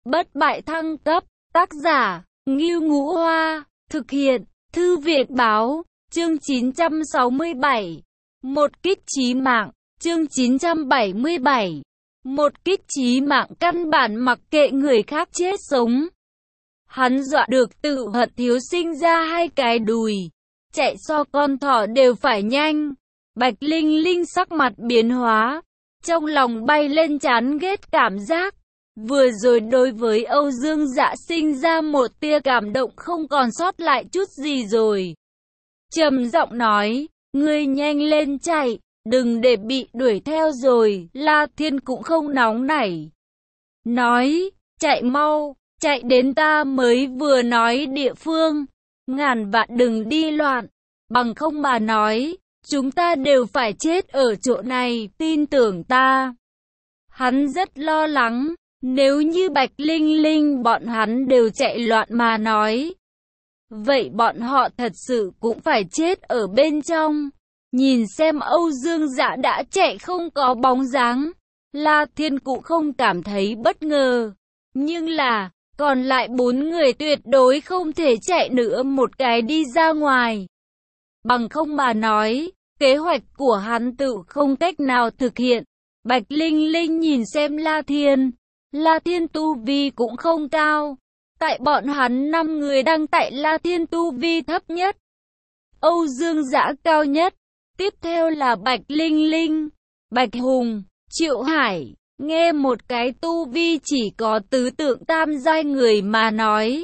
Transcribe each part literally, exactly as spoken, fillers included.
bất bại thăng cấp, tác giả, Ngưu Ngũ Hoa, thực hiện, Thư viện báo, chương chín trăm sáu mươi bảy. Một kích chí mạng, chương chín trăm bảy mươi bảy. Một kích chí mạng căn bản mặc kệ người khác chết sống. Hắn dọa được tự hận thiếu sinh ra hai cái đùi, chạy so con thỏ đều phải nhanh. Bạch Linh Linh sắc mặt biến hóa, trong lòng bay lên chán ghét cảm giác. Vừa rồi đối với Âu Dương Dạ sinh ra một tia cảm động không còn sót lại chút gì rồi. Trầm giọng nói, ngươi nhanh lên chạy, đừng để bị đuổi theo rồi. La Thiên cũng không nóng nảy, nói, chạy mau, chạy đến ta mới vừa nói địa phương, ngàn vạn đừng đi loạn, bằng không mà nói, chúng ta đều phải chết ở chỗ này, tin tưởng ta. Hắn rất lo lắng, nếu như Bạch Linh Linh bọn hắn đều chạy loạn mà nói, vậy bọn họ thật sự cũng phải chết ở bên trong. Nhìn xem Âu Dương Dạ đã chạy không có bóng dáng, La Thiên cũng không cảm thấy bất ngờ. Nhưng là, còn lại bốn người tuyệt đối không thể chạy nữa một cái đi ra ngoài. Bằng không mà nói, kế hoạch của hắn tự không cách nào thực hiện. Bạch Linh Linh nhìn xem La Thiên. La Thiên tu vi cũng không cao. Tại bọn hắn năm người đang tại La Thiên tu vi thấp nhất. Âu Dương Dạ cao nhất. Tiếp theo là Bạch Linh Linh, Bạch Hùng, Triệu Hải. Nghe một cái tu vi chỉ có tứ tượng tam giai người mà nói.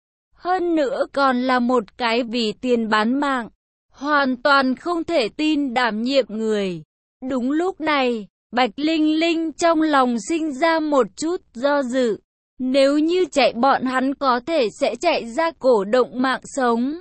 Hơn nữa còn là một cái vì tiền bán mạng. Hoàn toàn không thể tin đảm nhiệm người. Đúng lúc này, Bạch Linh Linh trong lòng sinh ra một chút do dự. Nếu như chạy bọn hắn có thể sẽ chạy ra cổ động mạng sống.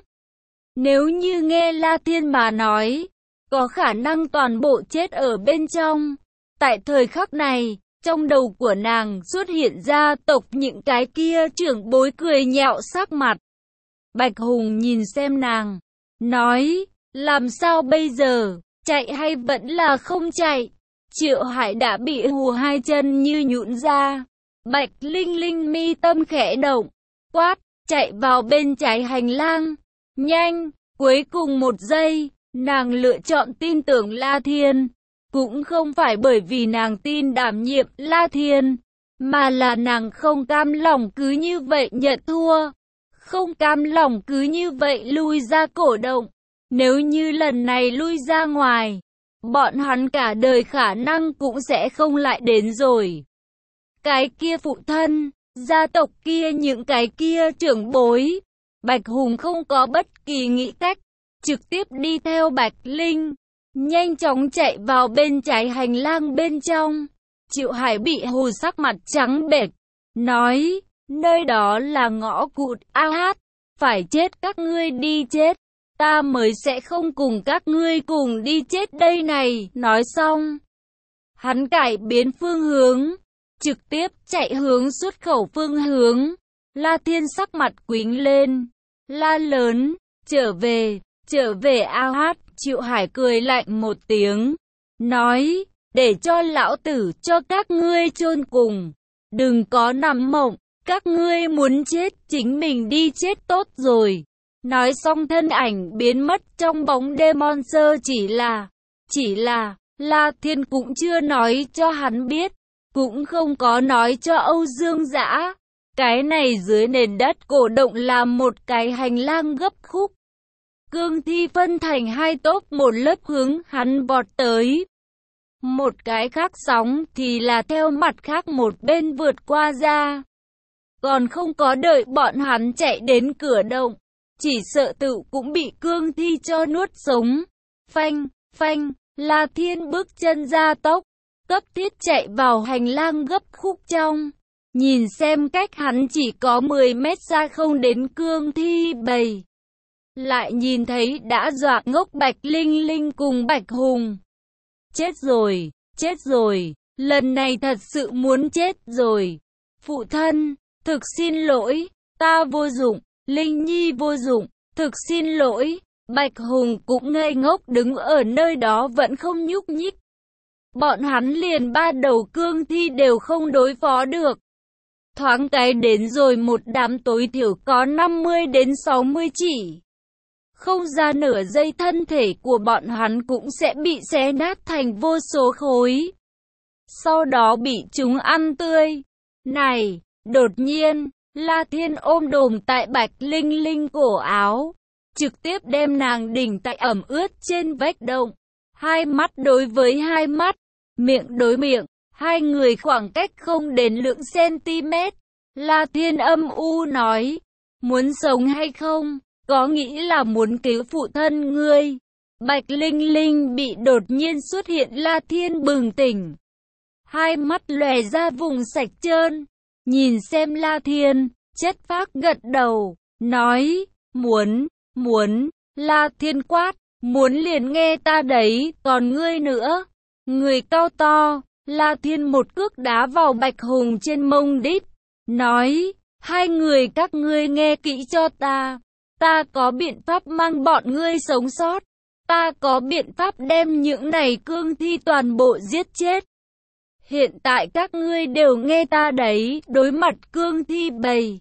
Nếu như nghe La Thiên mà nói, có khả năng toàn bộ chết ở bên trong. Tại thời khắc này, trong đầu của nàng xuất hiện ra tộc những cái kia trưởng bối cười nhẹo sắc mặt. Bạch Hùng nhìn xem nàng, nói, làm sao bây giờ, chạy hay vẫn là không chạy? Triệu Hải đã bị hù hai chân như nhũn ra. Bạch Linh Linh mi tâm khẽ động, quát, chạy vào bên trái hành lang, nhanh. Cuối cùng một giây, nàng lựa chọn tin tưởng La Thiên. Cũng không phải bởi vì nàng tin đảm nhiệm La Thiên, mà là nàng không cam lòng cứ như vậy nhận thua. Không cam lòng cứ như vậy lui ra cổ động. Nếu như lần này lui ra ngoài, bọn hắn cả đời khả năng cũng sẽ không lại đến rồi. Cái kia phụ thân, gia tộc kia những cái kia trưởng bối. Bạch Hùng không có bất kỳ nghĩ cách, trực tiếp đi theo Bạch Linh, nhanh chóng chạy vào bên trái hành lang bên trong. Triệu Hải bị hù sắc mặt trắng bệch, nói, nơi đó là ngõ cụt a hát, phải chết các ngươi đi chết, ta mới sẽ không cùng các ngươi cùng đi chết đây này. Nói xong, hắn cải biến phương hướng, trực tiếp chạy hướng xuất khẩu phương hướng. La Thiên sắc mặt quĩnh lên, la lớn, trở về, trở về a hát. Triệu Hải cười lạnh một tiếng, nói, để cho lão tử cho các ngươi chôn cùng, đừng có nằm mộng, các ngươi muốn chết chính mình đi chết tốt rồi. Nói xong thân ảnh biến mất trong bóng đêm. Monster chỉ là, chỉ là, La Thiên cũng chưa nói cho hắn biết, cũng không có nói cho Âu Dương Dã. Cái này dưới nền đất cổ động là một cái hành lang gấp khúc. Cương thi phân thành hai tốp, một lớp hướng hắn vọt tới. Một cái khác sóng thì là theo mặt khác một bên vượt qua ra. Còn không có đợi bọn hắn chạy đến cửa động, chỉ sợ tự cũng bị cương thi cho nuốt sống. Phanh, phanh, La Thiên bước chân ra tốc, cấp thiết chạy vào hành lang gấp khúc trong. Nhìn xem cách hắn chỉ có mười mét xa không đến cương thi bầy. Lại nhìn thấy đã dọa ngốc Bạch Linh Linh cùng Bạch Hùng. Chết rồi, chết rồi, lần này thật sự muốn chết rồi. Phụ thân, thực xin lỗi, ta vô dụng, Linh Nhi vô dụng, thực xin lỗi. Bạch Hùng cũng ngây ngốc đứng ở nơi đó vẫn không nhúc nhích. Bọn hắn liền ba đầu cương thi đều không đối phó được. Thoáng cái đến rồi một đám tối thiểu có năm mươi đến sáu mươi chỉ. Không ra nửa giây thân thể của bọn hắn cũng sẽ bị xé nát thành vô số khối. Sau đó bị chúng ăn tươi. Này, đột nhiên, La Thiên ôm đồm tại Bạch Linh Linh cổ áo, trực tiếp đem nàng đỉnh tại ẩm ướt trên vách động. Hai mắt đối với hai mắt, miệng đối miệng, hai người khoảng cách không đến lượng cm. La Thiên âm u nói, muốn sống hay không, có nghĩ là muốn cứu phụ thân ngươi. Bạch Linh Linh bị đột nhiên xuất hiện La Thiên bừng tỉnh. Hai mắt lòe ra vùng sạch trơn, nhìn xem La Thiên, chất phác gật đầu, nói, muốn, muốn, La Thiên quát, muốn liền nghe ta đấy, còn ngươi nữa. Người cao to, La Thiên một cước đá vào Bạch Hùng trên mông đít, nói, hai người các ngươi nghe kỹ cho ta, ta có biện pháp mang bọn ngươi sống sót, ta có biện pháp đem những này cương thi toàn bộ giết chết. Hiện tại các ngươi đều nghe ta đấy, đối mặt cương thi bầy.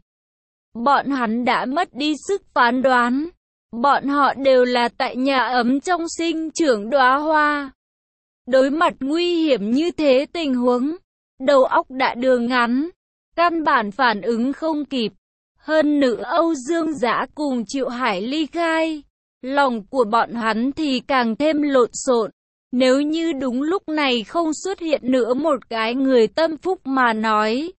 Bọn hắn đã mất đi sức phán đoán. Bọn họ đều là tại nhà ấm trong sinh trưởng đóa hoa. Đối mặt nguy hiểm như thế tình huống, đầu óc đã đường ngắn, căn bản phản ứng không kịp. Hơn nữa Âu Dương Dã cùng Triệu Hải ly khai, lòng của bọn hắn thì càng thêm lộn xộn. Nếu như đúng lúc này không xuất hiện nữa một cái người tâm phúc mà nói,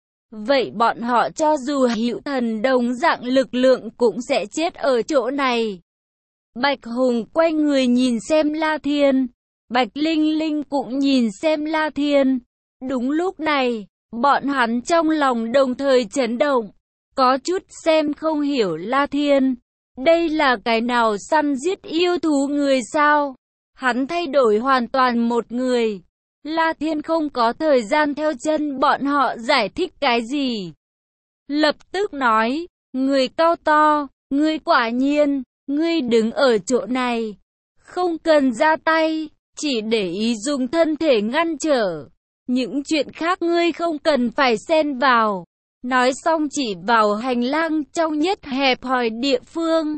vậy bọn họ cho dù hữu thần đồng dạng lực lượng cũng sẽ chết ở chỗ này. Bạch Hùng quay người nhìn xem La Thiên, Bạch Linh Linh cũng nhìn xem La Thiên. Đúng lúc này, bọn hắn trong lòng đồng thời chấn động, có chút xem không hiểu La Thiên. Đây là cái nào săn giết yêu thú người sao? Hắn thay đổi hoàn toàn một người. La Thiên không có thời gian theo chân bọn họ giải thích cái gì. Lập tức nói, người cao to, ngươi quả nhiên, ngươi đứng ở chỗ này. Không cần ra tay, chỉ để ý dùng thân thể ngăn trở. Những chuyện khác ngươi không cần phải xen vào. Nói xong chỉ vào hành lang trong nhất hẹp hòi địa phương.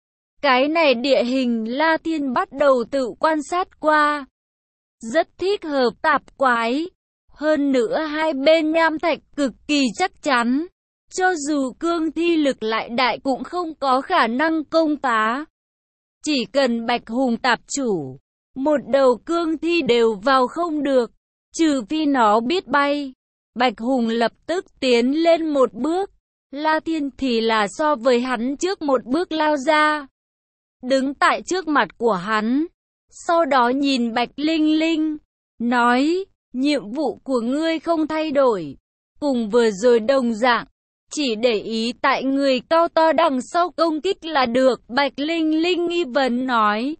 Cái này địa hình La Thiên bắt đầu tự quan sát qua. Rất thích hợp tạp quái. Hơn nữa hai bên nham thạch cực kỳ chắc chắn. Cho dù cương thi lực lại đại cũng không có khả năng công phá. Chỉ cần Bạch Hùng tạp chủ, một đầu cương thi đều vào không được, trừ phi nó biết bay. Bạch Hùng lập tức tiến lên một bước. La Thiên thì là so với hắn trước một bước lao ra, đứng tại trước mặt của hắn. Sau đó nhìn Bạch Linh Linh, nói, nhiệm vụ của ngươi không thay đổi, cùng vừa rồi đồng dạng, chỉ để ý tại người cao to đằng sau công kích là được. Bạch Linh Linh nghi vấn nói,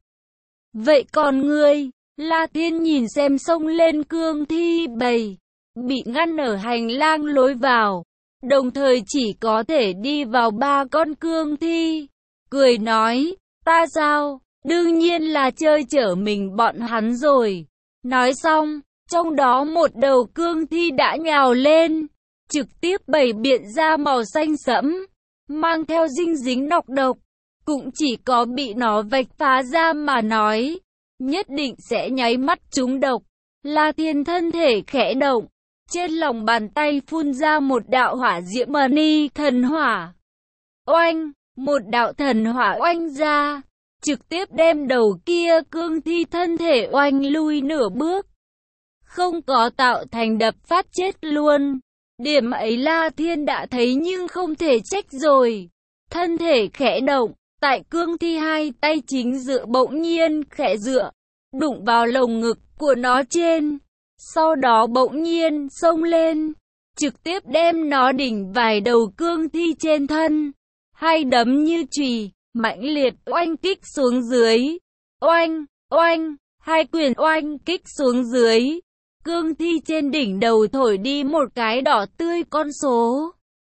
vậy còn ngươi? La Thiên nhìn xem xông lên cương thi bầy, bị ngăn ở hành lang lối vào, đồng thời chỉ có thể đi vào ba con cương thi, cười nói, ta sao? Đương nhiên là chơi chở mình bọn hắn rồi. Nói xong, trong đó một đầu cương thi đã nhào lên, trực tiếp bày biện ra màu xanh sẫm, mang theo dinh dính nọc độc, cũng chỉ có bị nó vạch phá ra mà nói, nhất định sẽ nháy mắt trúng độc. La Thiên thân thể khẽ động, trên lòng bàn tay phun ra một đạo hỏa diễm mani thần hỏa. Oanh, một đạo thần hỏa oanh ra, trực tiếp đem đầu kia cương thi thân thể oanh lui nửa bước, không có tạo thành đập phát chết luôn. Điểm ấy La Thiên đã thấy nhưng không thể trách rồi. Thân thể khẽ động, tại cương thi hai tay chính dựa bỗng nhiên khẽ dựa, đụng vào lồng ngực của nó trên. Sau đó bỗng nhiên xông lên, trực tiếp đem nó đỉnh vài đầu cương thi trên thân. Hai đấm như chùy, mãnh liệt oanh kích xuống dưới. Oanh, oanh, hai quyền oanh kích xuống dưới. Cương thi trên đỉnh đầu thổi đi một cái đỏ tươi con số.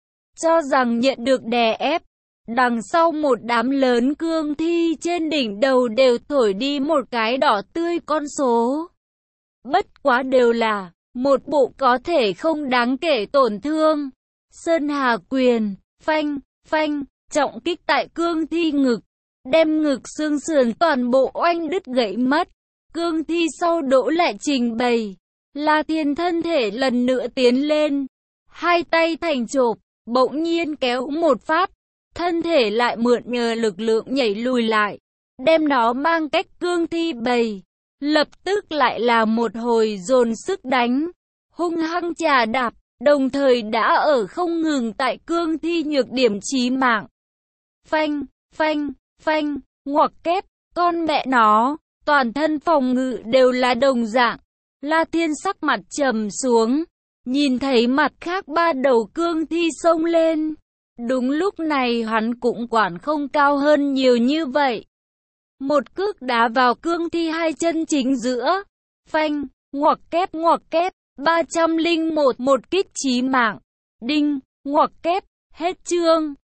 Cho rằng nhận được đè ép, đằng sau một đám lớn cương thi trên đỉnh đầu đều thổi đi một cái đỏ tươi con số. Bất quá đều là một bộ có thể không đáng kể tổn thương. Sơn Hà quyền, phanh, phanh, trọng kích tại cương thi ngực, đem ngực xương sườn toàn bộ oanh đứt gãy mất. Cương thi sau đổ lại trình bày. La Thiên thân thể lần nữa tiến lên, hai tay thành chộp, bỗng nhiên kéo một phát, thân thể lại mượn nhờ lực lượng nhảy lùi lại, đem nó mang cách cương thi bầy. Lập tức lại là một hồi dồn sức đánh, hung hăng chà đạp, đồng thời đã ở không ngừng tại cương thi nhược điểm chí mạng. Phanh, phanh, phanh, ngoặc kép, con mẹ nó, toàn thân phòng ngự đều là đồng dạng. La Thiên sắc mặt trầm xuống, nhìn thấy mặt khác ba đầu cương thi xông lên. Đúng lúc này hắn cũng quản không cao hơn nhiều như vậy. Một cước đá vào cương thi hai chân chính giữa. Phanh, ngoặc kép ngoặc kép, ba trăm lẻ một một kích chí mạng. Đinh, ngoặc kép, hết chương.